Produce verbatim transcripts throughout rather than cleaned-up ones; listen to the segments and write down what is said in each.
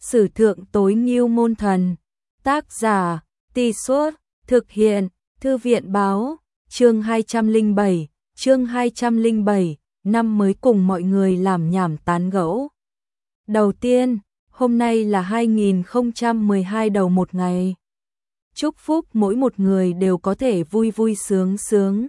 Sử thượng tối ngưu môn thần. Tác giả, Tì Suốt, thực hiện, Thư viện báo, chương hai trăm lẻ bảy, chương hai trăm lẻ bảy, năm mới cùng mọi người làm nhảm tán gẫu. Đầu tiên, hôm nay là hai nghìn không trăm mười hai đầu một ngày. Chúc phúc mỗi một người đều có thể vui vui sướng sướng.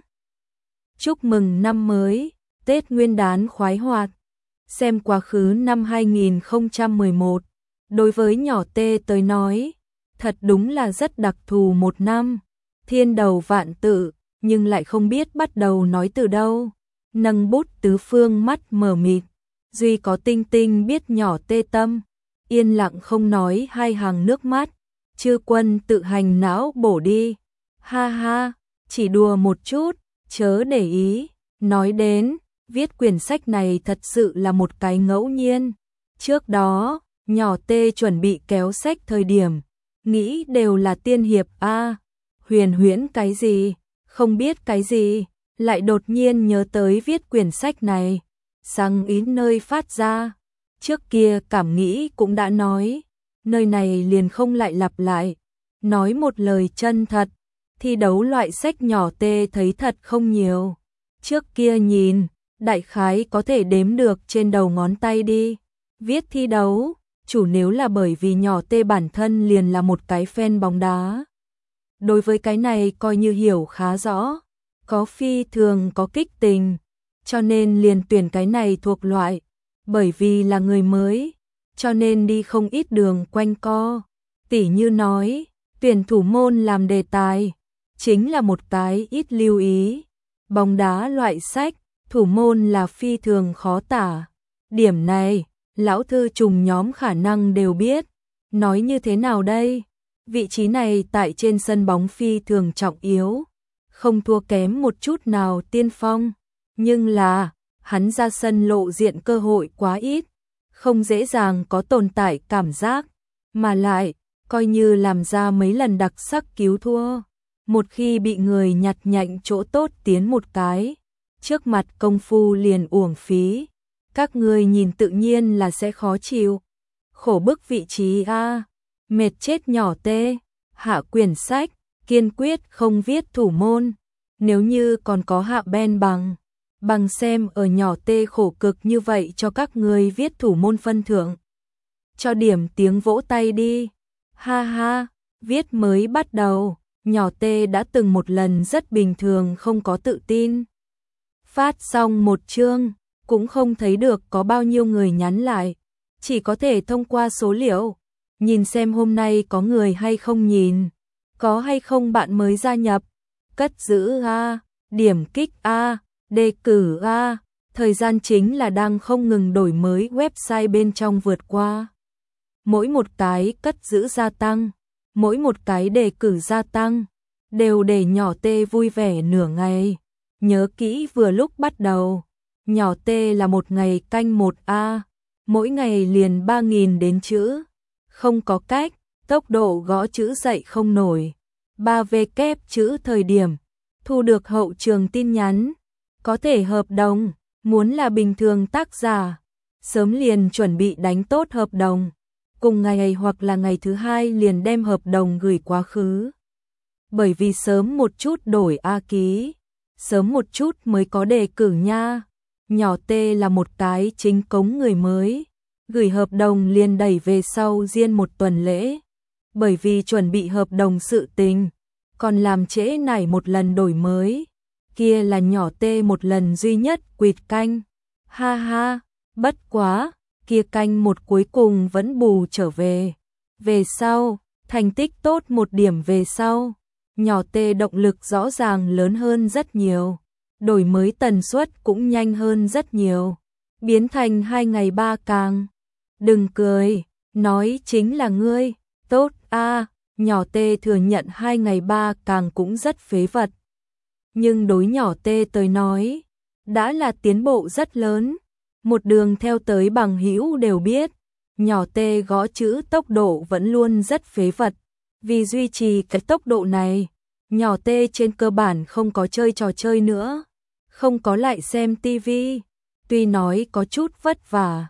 Chúc mừng năm mới, Tết Nguyên đán khoái hoạt. Xem quá khứ năm hai nghìn không trăm mười một, đối với nhỏ Tê tới nói, thật đúng là rất đặc thù một năm. Thiên đầu vạn tự, nhưng lại không biết bắt đầu nói từ đâu. Nâng bút tứ phương mắt mờ mịt, duy có Tinh Tinh biết nhỏ Tê tâm, yên lặng không nói hai hàng nước mắt. Chư quân tự hành não bổ đi. Ha ha, chỉ đùa một chút, chớ để ý. Nói đến, viết quyển sách này thật sự là một cái ngẫu nhiên. Trước đó, nhỏ Tê chuẩn bị kéo sách thời điểm, nghĩ đều là tiên hiệp a, huyền huyễn cái gì, không biết cái gì, lại đột nhiên nhớ tới viết quyển sách này. Sang ý nơi phát ra, trước kia cảm nghĩ cũng đã nói, nơi này liền không lại lặp lại. Nói một lời chân thật, thi đấu loại sách nhỏ Tê thấy thật không nhiều. Trước kia nhìn, đại khái có thể đếm được trên đầu ngón tay đi. Viết thi đấu, chủ nếu là bởi vì nhỏ Tê bản thân liền là một cái fan bóng đá. Đối với cái này coi như hiểu khá rõ, có phi thường có kích tình, cho nên liền tuyển cái này thuộc loại. Bởi vì là người mới, cho nên đi không ít đường quanh co. Tỉ như nói, tuyển thủ môn làm đề tài, chính là một cái ít lưu ý. Bóng đá loại sách, thủ môn là phi thường khó tả. Điểm này, lão thư trùng nhóm khả năng đều biết. Nói như thế nào đây? Vị trí này tại trên sân bóng phi thường trọng yếu, không thua kém một chút nào Tiên Phong. Nhưng là, hắn ra sân lộ diện cơ hội quá ít, không dễ dàng có tồn tại cảm giác, mà lại, coi như làm ra mấy lần đặc sắc cứu thua. Một khi bị người nhặt nhạnh chỗ tốt tiến một cái, trước mặt công phu liền uổng phí. Các người nhìn tự nhiên là sẽ khó chịu. Khổ bức vị trí a, mệt chết nhỏ Tê, hạ quyển sách, kiên quyết không viết thủ môn. Nếu như còn có hạ ben bằng, bằng xem ở nhỏ Tê khổ cực như vậy cho các người viết thủ môn phân thưởng. Cho điểm tiếng vỗ tay đi. Ha ha, viết mới bắt đầu, nhỏ Tê đã từng một lần rất bình thường không có tự tin. Phát xong một chương, cũng không thấy được có bao nhiêu người nhắn lại, chỉ có thể thông qua số liệu, nhìn xem hôm nay có người hay không nhìn, có hay không bạn mới gia nhập, cất giữ a, điểm kích a, đề cử a, thời gian chính là đang không ngừng đổi mới website bên trong vượt qua. Mỗi một cái cất giữ gia tăng, mỗi một cái đề cử gia tăng, đều để nhỏ Tê vui vẻ nửa ngày. Nhớ kỹ vừa lúc bắt đầu, nhỏ Tê là một ngày canh một a, mỗi ngày liền ba nghìn đến chữ. Không có cách, tốc độ gõ chữ dậy không nổi. ba vê kép chữ thời điểm, thu được hậu trường tin nhắn, có thể hợp đồng, muốn là bình thường tác giả, sớm liền chuẩn bị đánh tốt hợp đồng. Cùng ngày hoặc là ngày thứ hai liền đem hợp đồng gửi quá khứ. Bởi vì sớm một chút đổi A ký, sớm một chút mới có đề cử nha. Nhỏ Tê là một cái chính cống người mới, gửi hợp đồng liền đẩy về sau riêng một tuần lễ. Bởi vì chuẩn bị hợp đồng sự tình, còn làm trễ nải một lần đổi mới. Kia là nhỏ Tê một lần duy nhất quỵt canh. Ha ha, bất quá, kia canh một cuối cùng vẫn bù trở về. Về sau, thành tích tốt một điểm về sau, nhỏ Tê động lực rõ ràng lớn hơn rất nhiều. Đổi mới tần suất cũng nhanh hơn rất nhiều. Biến thành hai ngày ba càng. Đừng cười, nói chính là ngươi. Tốt a, nhỏ Tê thừa nhận hai ngày ba càng cũng rất phế vật. Nhưng đối nhỏ Tê tới nói, đã là tiến bộ rất lớn. Một đường theo tới bằng hữu đều biết, nhỏ Tê gõ chữ tốc độ vẫn luôn rất phế vật. Vì duy trì cái tốc độ này, nhỏ Tê trên cơ bản không có chơi trò chơi nữa, không có lại xem tivi. Tuy nói có chút vất vả,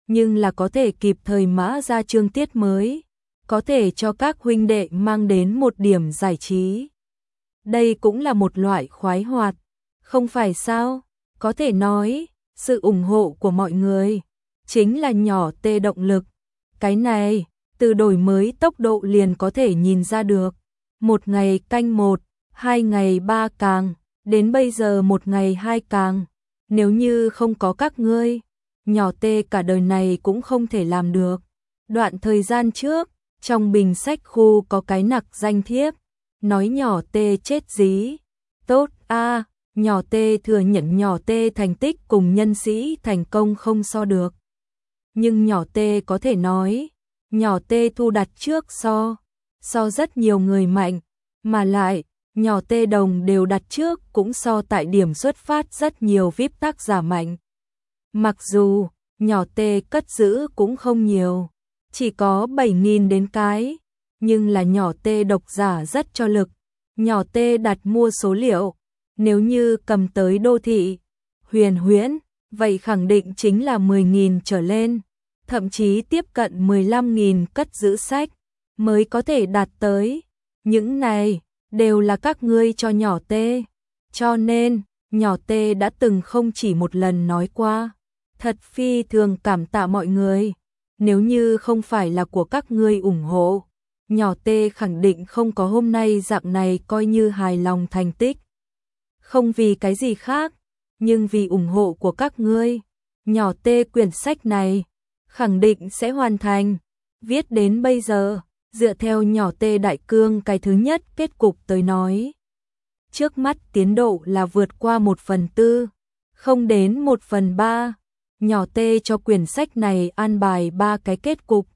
nhưng là có thể kịp thời mã ra chương tiết mới, có thể cho các huynh đệ mang đến một điểm giải trí. Đây cũng là một loại khoái hoạt, không phải sao? Có thể nói, sự ủng hộ của mọi người chính là nhỏ tê động lực. Cái này, từ đổi mới tốc độ liền có thể nhìn ra được. Một ngày canh một, hai ngày ba càng, đến bây giờ một ngày hai càng. Nếu như không có các ngươi, nhỏ tê cả đời này cũng không thể làm được. Đoạn thời gian trước, trong bình sách khu có cái nặc danh thiếp, nói nhỏ tê chết dí. Tốt a, nhỏ tê thừa nhận nhỏ tê thành tích cùng nhân sĩ thành công không so được. Nhưng nhỏ tê có thể nói, nhỏ tê thu đặt trước so, so rất nhiều người mạnh, mà lại, nhỏ tê đồng đều đặt trước cũng so tại điểm xuất phát rất nhiều vê i pê tác giả mạnh. Mặc dù, nhỏ tê cất giữ cũng không nhiều, chỉ có bảy nghìn đến cái, nhưng là nhỏ tê độc giả rất cho lực. Nhỏ tê đặt mua số liệu, nếu như cầm tới đô thị, huyền huyễn, vậy khẳng định chính là mười nghìn trở lên, thậm chí tiếp cận mười lăm nghìn cất giữ sách, mới có thể đạt tới. Những này, đều là các ngươi cho nhỏ tê. Cho nên, nhỏ tê đã từng không chỉ một lần nói qua, thật phi thường cảm tạ mọi người. Nếu như không phải là của các ngươi ủng hộ, nhỏ tê khẳng định không có hôm nay dạng này coi như hài lòng thành tích. Không vì cái gì khác, nhưng vì ủng hộ của các ngươi, nhỏ tê quyển sách này khẳng định sẽ hoàn thành. Viết đến bây giờ, dựa theo nhỏ tê đại cương cái thứ nhất kết cục tới nói. Trước mắt tiến độ là vượt qua một phần tư, không đến một phần ba. Nhỏ tê cho quyển sách này an bài ba cái kết cục.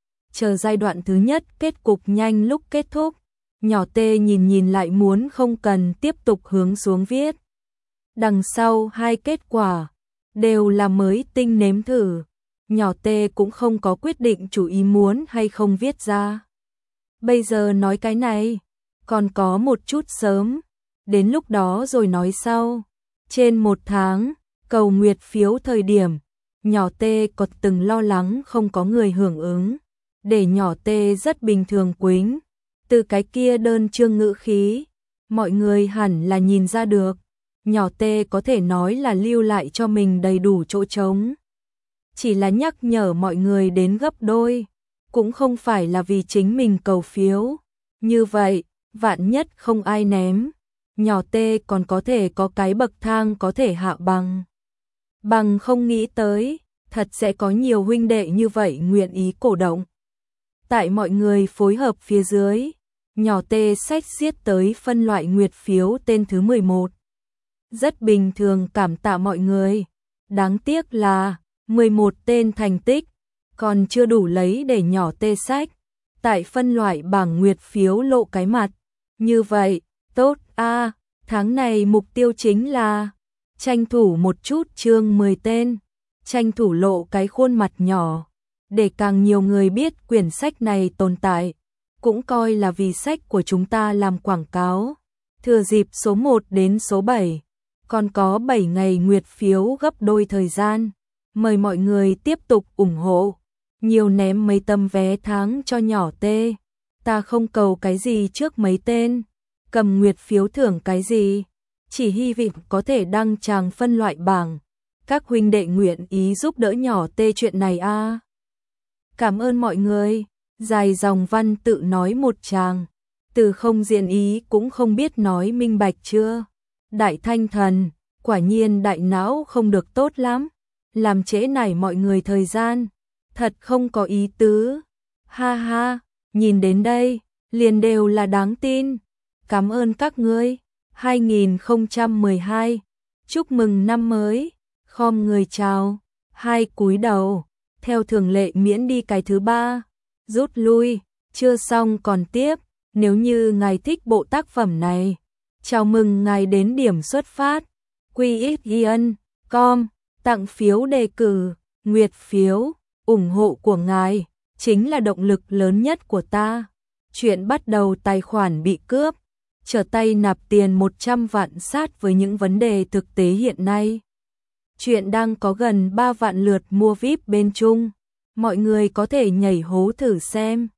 Chờ giai đoạn thứ nhất kết cục nhanh lúc kết thúc, nhỏ tê nhìn nhìn lại muốn không cần tiếp tục hướng xuống viết. Đằng sau hai kết quả, đều là mới tinh nếm thử. Nhỏ tê cũng không có quyết định chủ ý muốn hay không viết ra. Bây giờ nói cái này, còn có một chút sớm, đến lúc đó rồi nói sau. Trên một tháng, cầu nguyệt phiếu thời điểm, nhỏ tê có từng lo lắng không có người hưởng ứng, để nhỏ tê rất bình thường quính. Từ cái kia đơn chương ngữ khí, mọi người hẳn là nhìn ra được, nhỏ tê có thể nói là lưu lại cho mình đầy đủ chỗ trống. Chỉ là nhắc nhở mọi người đến gấp đôi, cũng không phải là vì chính mình cầu phiếu. Như vậy, vạn nhất không ai ném, nhỏ tê còn có thể có cái bậc thang có thể hạ bằng. Bằng không nghĩ tới, thật sẽ có nhiều huynh đệ như vậy nguyện ý cổ động. Tại mọi người phối hợp phía dưới, nhỏ tê sách xiết tới phân loại nguyệt phiếu tên thứ mười một. Rất bình thường cảm tạ mọi người. Đáng tiếc là mười một tên thành tích, còn chưa đủ lấy để nhỏ tê sách. Tại phân loại bảng nguyệt phiếu lộ cái mặt. Như vậy, tốt a à, tháng này mục tiêu chính là tranh thủ một chút chương mười tên, tranh thủ lộ cái khuôn mặt nhỏ, để càng nhiều người biết quyển sách này tồn tại, cũng coi là vì sách của chúng ta làm quảng cáo. Thừa dịp số một đến số bảy, còn có bảy ngày nguyệt phiếu gấp đôi thời gian, mời mọi người tiếp tục ủng hộ, nhiều ném mấy tấm vé tháng cho nhỏ tê. Ta không cầu cái gì trước mấy tên, cầm nguyệt phiếu thưởng cái gì, chỉ hy vọng có thể đăng tràng phân loại bảng. Các huynh đệ nguyện ý giúp đỡ nhỏ tê chuyện này a. À. Cảm ơn mọi người. Dài dòng văn tự nói một tràng, từ không diện ý cũng không biết nói minh bạch chưa. Đại thanh thần, quả nhiên đại não không được tốt lắm, làm trễ nải mọi người thời gian, thật không có ý tứ. Ha ha, nhìn đến đây, liền đều là đáng tin. Cảm ơn các ngươi. hai nghìn không trăm mười hai, chúc mừng năm mới. Khom người chào, hai cúi đầu, theo thường lệ miễn đi cái thứ ba. Rút lui, chưa xong còn tiếp. Nếu như ngài thích bộ tác phẩm này, chào mừng ngài đến điểm xuất phát quy ích yên com tặng phiếu đề cử, nguyệt phiếu. Ủng hộ của ngài chính là động lực lớn nhất của ta. Chuyện bắt đầu tài khoản bị cướp, trở tay nạp tiền một trăm vạn sát với những vấn đề thực tế hiện nay. Chuyện đang có gần ba vạn lượt mua vi ai pi bên Trung. Mọi người có thể nhảy hố thử xem.